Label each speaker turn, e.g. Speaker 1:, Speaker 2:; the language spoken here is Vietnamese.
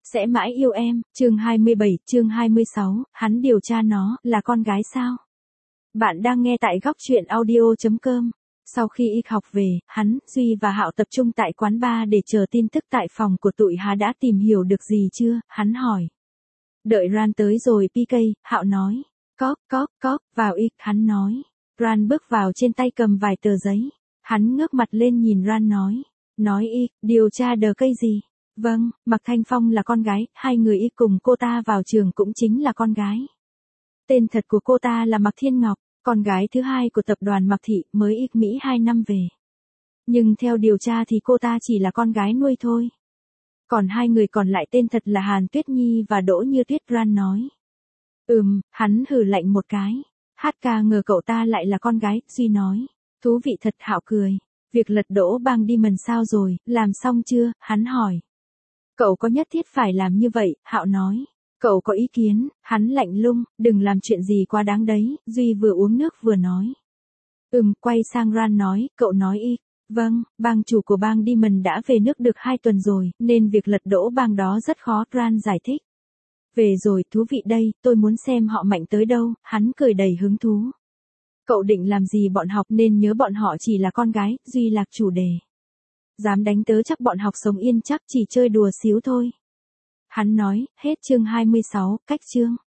Speaker 1: Sẽ mãi yêu em, chương 27, chương 26, hắn điều tra nó, là con gái sao? Bạn đang nghe tại góc truyện audio.com. Sau khi y học về, hắn, Duy và Hạo tập trung tại quán bar để chờ tin tức tại phòng của tụi Hà đã tìm hiểu được gì chưa, hắn hỏi. Đợi Ran tới rồi PK, Hạo nói. Cóp, vào y, hắn nói. Ran bước vào trên tay cầm vài tờ giấy. Hắn ngước mặt lên nhìn Ran nói. Nói y, điều tra đờ cây gì? Vâng, Mạc Thanh Phong là con gái, hai người y cùng cô ta vào trường cũng chính là con gái. Tên thật của cô ta là Mạc Thiên Ngọc, con gái thứ hai của tập đoàn Mạc Thị, mới y Mỹ 2 năm về. Nhưng theo điều tra thì cô ta chỉ là con gái nuôi thôi. Còn hai người còn lại tên thật là Hàn Tuyết Nhi và Đỗ Như Tuyết, Ran nói. Hắn hừ lạnh một cái. HK ngờ cậu ta lại là con gái, Duy nói. Thú vị thật, Hạo cười. Việc lật đổ bang Diamond sao rồi, làm xong chưa, hắn hỏi. Cậu có nhất thiết phải làm như vậy, Hạo nói. Cậu có ý kiến, hắn lạnh lùng, đừng làm chuyện gì quá đáng đấy, Duy vừa uống nước vừa nói. Quay sang Ran nói, cậu nói y. Vâng, bang chủ của bang Diamond đã về nước được 2 tuần rồi, nên việc lật đổ bang đó rất khó, Ran giải thích. Về rồi, thú vị đây, tôi muốn xem họ mạnh tới đâu, hắn cười đầy hứng thú. Cậu định làm gì bọn học, nên nhớ bọn họ chỉ là con gái, Duy lạc chủ đề. Dám đánh tớ chắc bọn học sống yên chắc, chỉ chơi đùa xíu thôi. Hắn nói, hết chương 26, cách chương.